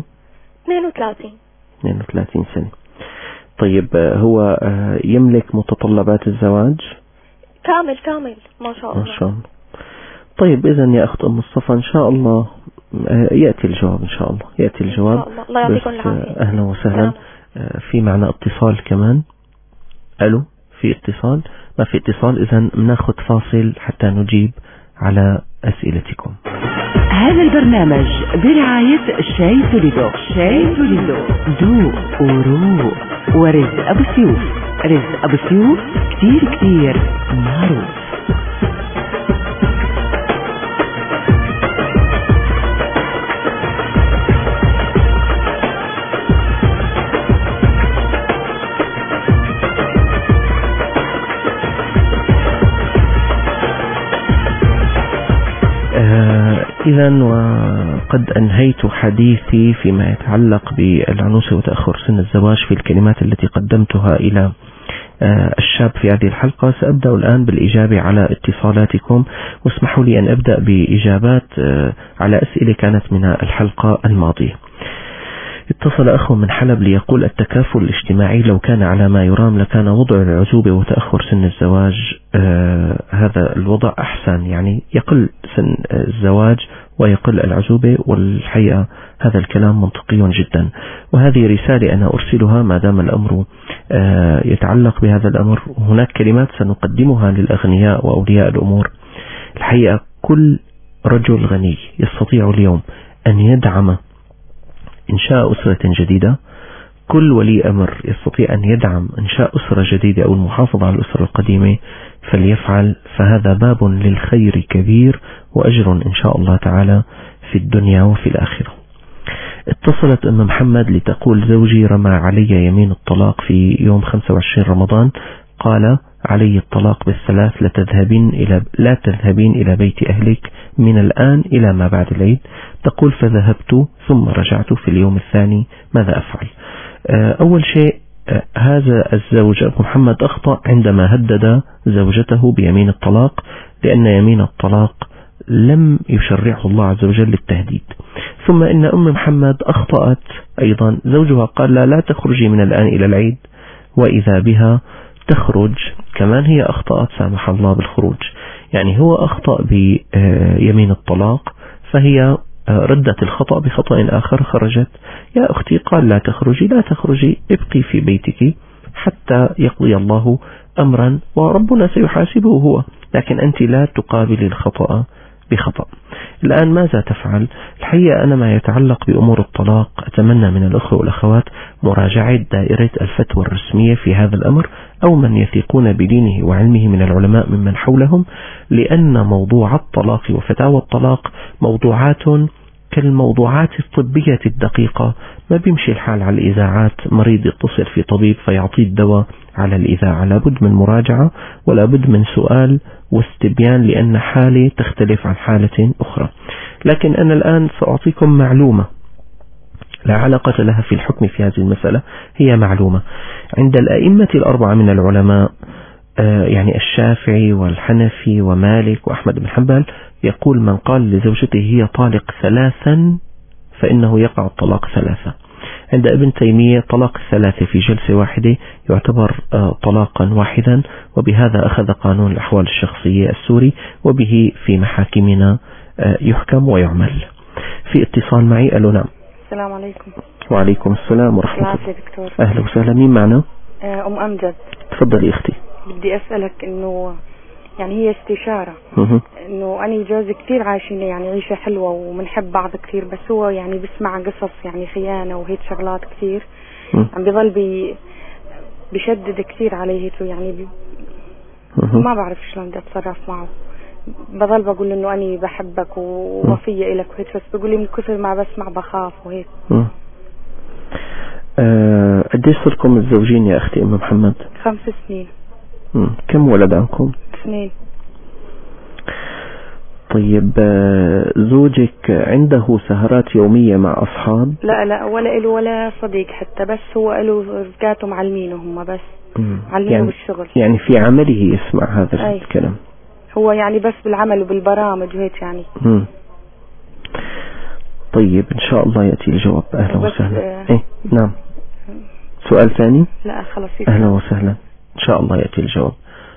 Speaker 3: 32 سنة. طيب هو يملك متطلبات الزواج؟
Speaker 9: كامل ما شاء الله.
Speaker 3: ما شاء الله. طيب إذا يا أخت أم مصطفى إن شاء الله يأتي الجواب، إن شاء الله يأتي الجواب.
Speaker 9: الله يعطيكم العافية.
Speaker 3: أهلا وسهلا. في معنا اتصال كمان. ألو، في اتصال؟ ما في اتصال، إذا بناخذ فاصل حتى نجيب على أسئلتكم.
Speaker 2: هذا البرنامج برعاية شاي توليدو ذوق وروق ورزق أبو سيوف. رزق أبو سيوف كتير معروف.
Speaker 3: إذا وقد أنهيت حديثي فيما يتعلق بالعنوسة وتأخر سن الزواج في الكلمات التي قدمتها إلى الشاب في هذه الحلقة. سأبدأ الآن بالإجابة على اتصالاتكم، واسمحوا لي أن أبدأ بإجابات على أسئلة كانت من الحلقة الماضية. اتصل أخ من حلب ليقول: التكافل الاجتماعي لو كان على ما يرام لكان وضع العزوبة وتأخر سن الزواج هذا الوضع أحسن، يعني يقل سن الزواج ويقل العزوبة، والحقيقة هذا الكلام منطقي جدا، وهذه رسالة أنا أرسلها ما دام الأمر يتعلق بهذا الأمر. هناك كلمات سنقدمها للأغنياء وأولياء الأمور. الحقيقة كل رجل غني يستطيع اليوم أن يدعم إنشاء أسرة جديدة، كل ولي أمر يستطيع أن يدعم إنشاء أسرة جديدة أو المحافظة على الأسرة القديمة فليفعل، فهذا باب للخير كبير وأجر إن شاء الله تعالى في الدنيا وفي الآخرة. اتصلت أم محمد لتقول زوجي رمى علي يمين الطلاق في يوم 25 رمضان، قال علي الطلاق بالثلاث، لا تذهبين إلى بيت أهلك من الآن إلى ما بعد العيد. تقول فذهبت ثم رجعت في اليوم الثاني، ماذا أفعل؟ أول شيء هذا الزوج أبو محمد أخطأ عندما هدد زوجته بيمين الطلاق، لأن يمين الطلاق لم يشرعه الله عز وجل للتهديد. ثم إن أم محمد أخطأت أيضا، زوجها قال لا تخرجي من الآن إلى العيد، وإذا بها تخرج، كمان هي أخطأت سامح الله بالخروج. يعني هو أخطأ بيمين الطلاق، فهي ردت الخطأ بخطأ آخر، خرجت. يا أختي قال لا تخرجي، ابقي في بيتك حتى يقضي الله أمرا وربنا سيحاسبه هو، لكن أنت لا تقابل الخطأ بخطأ. الآن ماذا تفعل؟ الحقيقة أنا ما يتعلق بأمور الطلاق أتمنى من الأخوة والأخوات مراجعة دائرة الفتوى الرسمية في هذا الأمر، أو من يثقون بدينه وعلمه من العلماء ممن حولهم، لأن موضوع الطلاق وفتاوى الطلاق موضوعات كالموضوعات الطبية الدقيقة، ما بيمشي الحال على الإذاعات، مريض يتصل في طبيب فيعطيه الدواء على الإذاعة، لابد من مراجعة ولابد من سؤال واستبيان، لأن حالة تختلف عن حالة أخرى. لكن أنا الآن سأعطيكم معلومة لا علاقة لها في الحكم في هذه المسألة، هي معلومة عند الأئمة الأربعة من العلماء، يعني الشافعي والحنفي ومالك وأحمد بن حنبل، يقول من قال لزوجته هي طالق ثلاثا فإنه يقع الطلاق ثلاثة. عند ابن تيمية طلاق الثلاثة في جلسة واحدة يعتبر طلاقا واحدا، وبهذا أخذ قانون الأحوال الشخصية السوري، وبه في محاكمنا يحكم ويعمل. في اتصال معي. ألو نعم.
Speaker 10: السلام عليكم.
Speaker 3: وعليكم السلام ورحمة الله.
Speaker 10: دكتور.
Speaker 3: أهلا وسهلا. مين معنا؟
Speaker 10: أم أمجد.
Speaker 3: تفضلي أختي.
Speaker 10: بدي أسألك إنه يعني هي استشارة، إنه أنا وجوزي كتير عايشين يعني عيشة حلوة ومنحب بعض كتير، بس هو يعني بسمع قصص يعني خيانة وهيك شغلات كتير، عم بيظل بيشدد كتير عليه، يعني ما بعرف شلون بدي أتصرف معه. بظل بقول إنه أنا بحبك ووفية إلك وهيك، بس بقول لي من كثر ما بسمع بخاف وهيك.
Speaker 3: قديش صركم متزوجين يا أختي أم محمد؟
Speaker 10: 5 سنين.
Speaker 3: كم ولد عندكم؟
Speaker 10: 2.
Speaker 3: طيب زوجك عنده سهرات يومية مع أصحاب؟
Speaker 10: لا ولا له ولا صديق حتى، بس هو له رفقاته معلمينه هم بس، معلمينه
Speaker 3: يعني
Speaker 10: بالشغل.
Speaker 3: يعني في عمله يسمع هذا الكلام؟
Speaker 10: هو يعني بس بالعمل وبالبرامج وهيك يعني.
Speaker 3: طيب إن شاء الله يأتي الجواب. أهلا وسهلا. نعم. سؤال ثاني؟
Speaker 10: لا خلاص.
Speaker 3: أهلا وسهلا، إن شاء الله يأتي الجواب.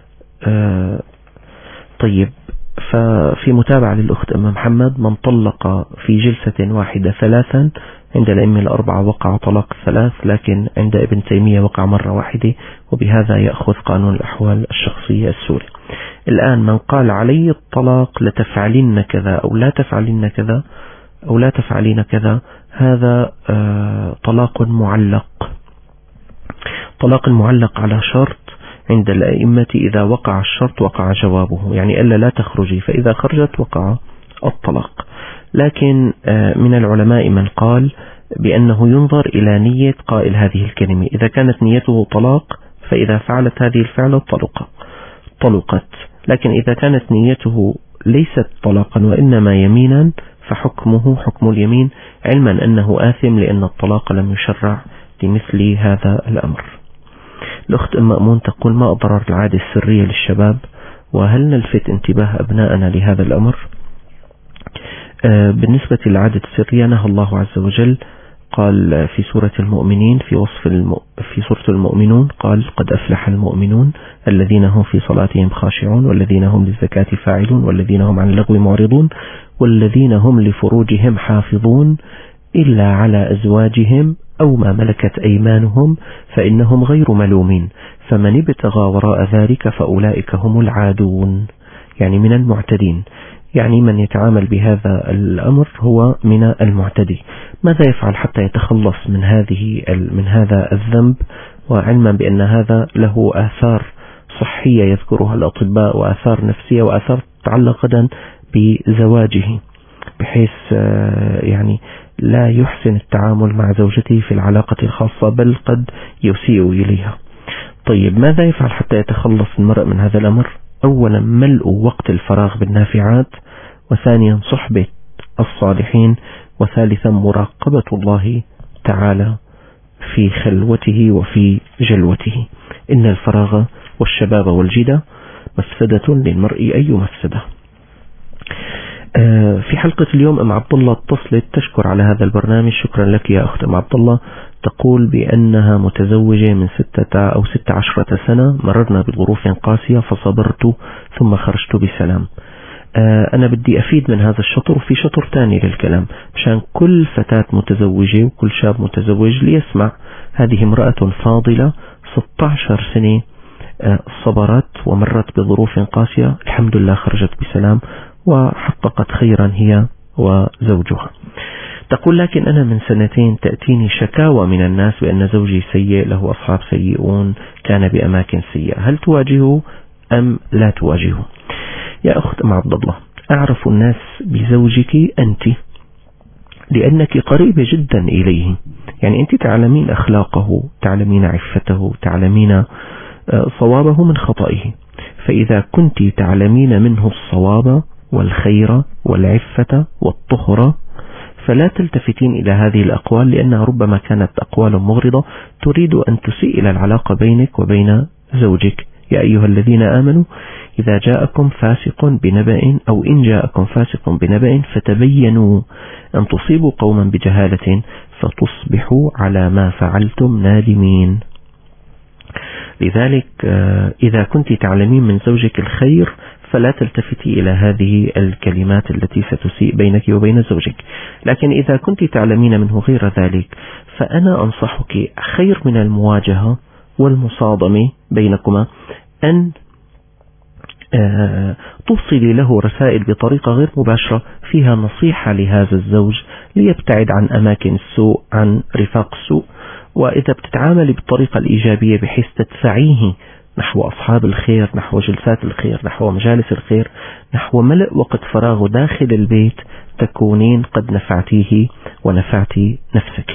Speaker 3: طيب، ففي متابعة للأخت أم محمد، من طلق في جلسة واحدة 3 عند الأئمة الأربعة وقع طلاق 3، لكن عند ابن تيمية وقع مرة واحدة، وبهذا يأخذ قانون الأحوال الشخصية السوري. الآن من قال علي الطلاق لتفعلين كذا أو لا تفعلين كذا أو لا تفعلين كذا، هذا طلاق معلق. طلاق معلق على شرط عند الأئمة، إذا وقع الشرط وقع جوابه، يعني ألا لا تخرجي، فإذا خرجت وقع الطلاق. لكن من العلماء من قال بأنه ينظر إلى نية قائل هذه الكلمة، إذا كانت نيته طلاق فإذا فعلت هذه الفعلة طلقت، لكن إذا كانت نيته ليست طلاقا وإنما يمينا فحكمه حكم اليمين، علما أنه آثم لأن الطلاق لم يشرع لمثل هذا الأمر. الأخت أم مأمون تقول ما أضرار العادة السرية للشباب، وهل نلفت انتباه أبناءنا لهذا الأمر؟ بالنسبة للعادة السرية نهى الله عز وجل، قال في سورة المؤمنين في سورة المؤمنون، قال قد أفلح المؤمنون الذين هم في صلاتهم خاشعون والذين هم للزكاة فاعلون والذين هم عن اللغو معرضون والذين هم لفروجهم حافظون إلا على أزواجهم أو ما ملكت أيمانهم فإنهم غير ملومين فمن ابتغى وراء ذلك فأولئك هم العادون، يعني من المعتدين. يعني من يتعامل بهذا الأمر هو من المعتدي. ماذا يفعل حتى يتخلص من هذا الذنب، وعلما بأن هذا له آثار صحية يذكرها الأطباء وآثار نفسية وآثار تتعلق غدا بزواجه، بحيث يعني لا يحسن التعامل مع زوجته في العلاقة الخاصة، بل قد يسيء إليها. طيب ماذا يفعل حتى يتخلص المرء من هذا الأمر؟ أولا ملء وقت الفراغ بالنافعات، وثانيا صحبة الصالحين، وثالثا مراقبة الله تعالى في خلوته وفي جلوته. إن الفراغ والشباب والجدة مفسدة للمرء أي مفسدة. في حلقة اليوم أم عبد الله اتصلت تشكر على هذا البرنامج. شكرا لك يا أخت أم عبد الله. تقول بأنها متزوجة من 16 سنة، مررنا بظروف قاسية فصبرت ثم خرجت بسلام. أنا بدي أفيد من هذا الشطر، وفي شطر تاني للكلام مشان كل فتاة متزوجة وكل شاب متزوج ليسمع. هذه امرأة فاضلة 16 سنة صبرت ومرت بظروف قاسية، الحمد لله خرجت بسلام وحققت خيرا هي وزوجها. تقول لكن أنا من 2 تأتيني شكاوى من الناس بأن زوجي سيء، له أصحاب سيئون، كان بأماكن سيئة، هل تواجهه أم لا تواجهه؟ يا أخت أم عبد الله، أعرف الناس بزوجك أنت لأنك قريبة جدا إليه، يعني أنت تعلمين أخلاقه، تعلمين عفته، تعلمين صوابه من خطئه. فإذا كنت تعلمين منه الصواب والخير والعفة والطهر فلا تلتفتين إلى هذه الأقوال، لأنها ربما كانت أقوال مغرضة تريد أن تسيء إلى العلاقة بينك وبين زوجك. يا أيها الذين آمنوا إذا جاءكم فاسق بنبأ أو إن جاءكم فاسق بنبأ فتبينوا أن تصيبوا قوما بجهالة فتصبحوا على ما فعلتم نادمين. لذلك إذا كنت تعلمين من زوجك الخير فلا تلتفتي إلى هذه الكلمات التي ستسيء بينك وبين زوجك. لكن إذا كنت تعلمين منه غير ذلك فأنا أنصحك خير من المواجهة والمصادمة بينكما أن توصلي له رسائل بطريقة غير مباشرة فيها نصيحة لهذا الزوج ليبتعد عن أماكن السوء، عن رفاق السوء. وإذا بتتعاملي بالطريقة الإيجابية بحيث تدفعيه نحو أصحاب الخير، نحو جلسات الخير، نحو مجالس الخير، نحو ملء وقت فراغه داخل البيت، تكونين قد نفعتيه ونفعتي نفسك.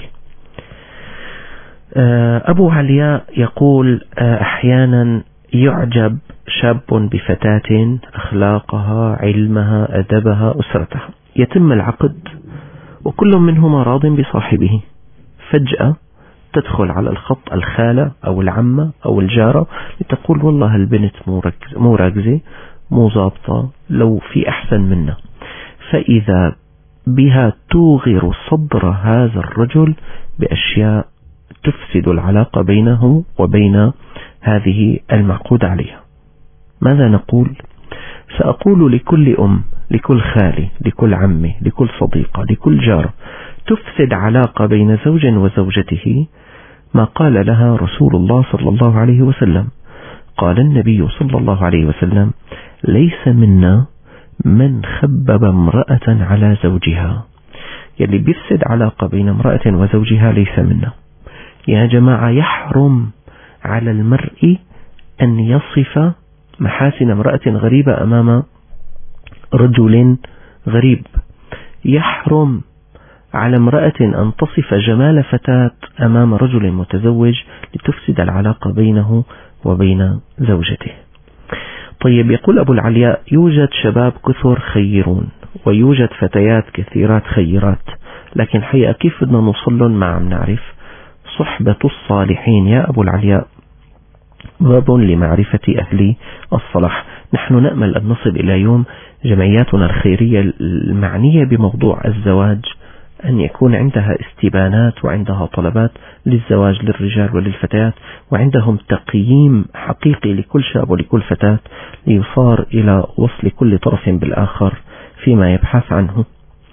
Speaker 3: أبو علياء يقول أحيانا يعجب شاب بفتاة أخلاقها، علمها، أدبها، أسرتها، يتم العقد وكل منهما راض بصاحبه، فجأة تدخل على الخط الخالة أو العمة أو الجارة لتقول والله البنت مو راكزة، مو ضابطة، لو في أحسن منا. فإذا بها توغر صدر هذا الرجل بأشياء تفسد العلاقة بينه وبين هذه المعقود عليها. ماذا نقول؟ سأقول لكل أم، لكل خالة، لكل عمة، لكل صديقة، لكل جارة تفسد علاقة بين زوج وزوجته ما قال لها رسول الله صلى الله عليه وسلم. قال النبي صلى الله عليه وسلم: ليس منا من خبب امرأة على زوجها. يلي بيفسد علاقة بين امرأة وزوجها ليس منا. يا جماعة، يحرم على المرء أن يصف محاسن امرأة غريبة أمام رجل غريب. يحرم على امرأة أن تصف جمال فتاة أمام رجل متزوج لتفسد العلاقة بينه وبين زوجته. طيب، يقول أبو العلياء: يوجد شباب كثر خيرون ويوجد فتيات كثيرات خيرات، لكن حقيقة كيف بدنا نوصلهم؟ ما عم نعرف. صحبة الصالحين يا أبو العلياء باب لمعرفة أهل الصلاح. نحن نأمل أن نصل إلى يوم جمعياتنا الخيرية المعنية بموضوع الزواج أن يكون عندها استبانات وعندها طلبات للزواج للرجال وللفتيات، وعندهم تقييم حقيقي لكل شاب ولكل فتاة ليصار إلى وصل كل طرف بالآخر فيما يبحث عنه.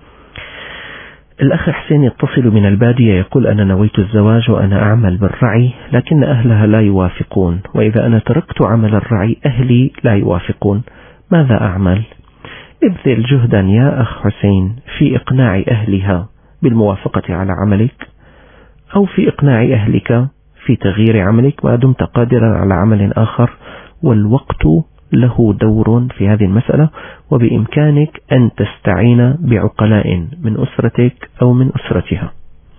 Speaker 3: الأخ حسين يتصل من البادية يقول: أنا نويت الزواج وأنا أعمل بالرعي لكن أهلها لا يوافقون، وإذا أنا تركت عمل الرعي أهلي لا يوافقون، ماذا أعمل؟ ابذل جهدا يا أخ حسين في إقناع أهلها بالموافقة على عملك، أو في إقناع أهلك في تغيير عملك ما دمت قادرا على عمل آخر، والوقت له دور في هذه المسألة، وبإمكانك أن تستعين بعقلاء من أسرتك أو من أسرتها.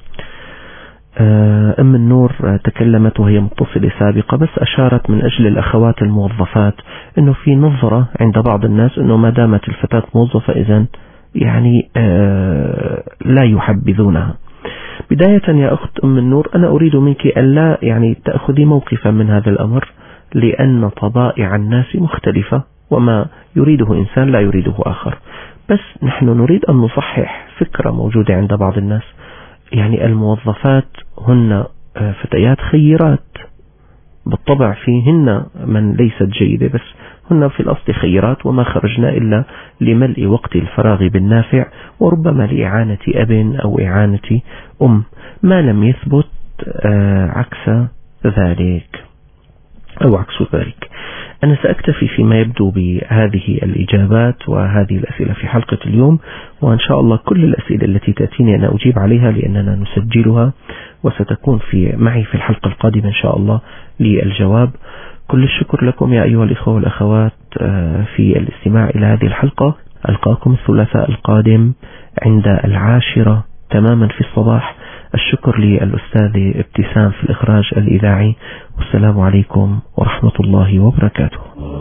Speaker 3: أم النور تكلمت وهي متصلة سابقة، بس أشارت من أجل الأخوات الموظفات أنه في نظرة عند بعض الناس أنه ما دامت الفتاة موظفة إذن يعني لا يحبذونها. بداية يا أخت أم النور، أنا أريد منك ألا يعني تأخذي موقفا من هذا الأمر، لأن طبائع الناس مختلفة، وما يريده إنسان لا يريده آخر. بس نحن نريد أن نصحح فكرة موجودة عند بعض الناس، يعني الموظفات هن فتيات خيرات، بالطبع فيهن من ليست جيدة، بس هن في الأصل خيرات، وما خرجنا إلا لملء وقت الفراغ بالنافع، وربما لإعانة أب أو إعانة أم، ما لم يثبت عكس ذلك أو عكس ذلك. أنا سأكتفي فيما يبدو بهذه الإجابات وهذه الأسئلة في حلقة اليوم، وإن شاء الله كل الأسئلة التي تأتيني أنا أجيب عليها، لأننا نسجلها وستكون معي في الحلقة القادمة إن شاء الله للجواب. كل الشكر لكم يا أيها الإخوة والأخوات في الاستماع إلى هذه الحلقة. ألقاكم الثلاثاء القادم عند 10 تماما في الصباح. الشكر للأستاذ ابتسام في الإخراج الإذاعي، والسلام عليكم ورحمة الله وبركاته.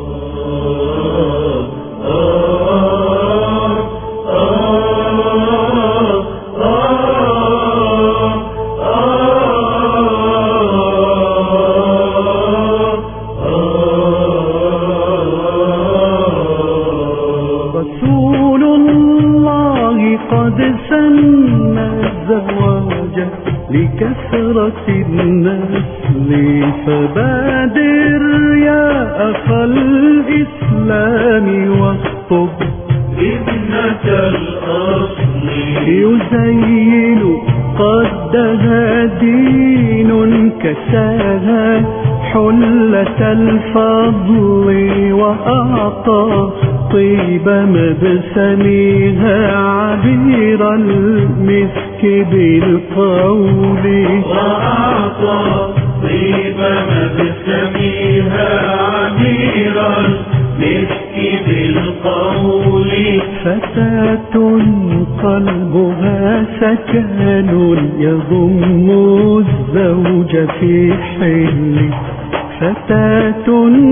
Speaker 1: رسول الله قد سن الزواج لكثرة النسل، فبادر يا أخا الإسلام واخطب ابنة الأصل، يزين قدها دين كساها حلة الفضل، وأعطى طيب مبسمها عبير المسك بالقول، وأعطى طيب مبسمها عبير المسك بالقول. فتاة قلبها سكن يضم الزوج في حل، فتاة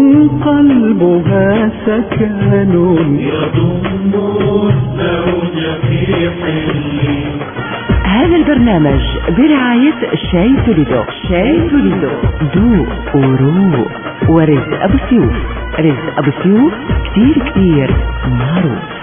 Speaker 1: قلبها سكن يضم الزوج في حل.
Speaker 2: هذا البرنامج برعاية شاي توليدو. شاي توليدو ذوق وروق ورزق أبو سيوف. رزق أبو سيوف كتير معروف.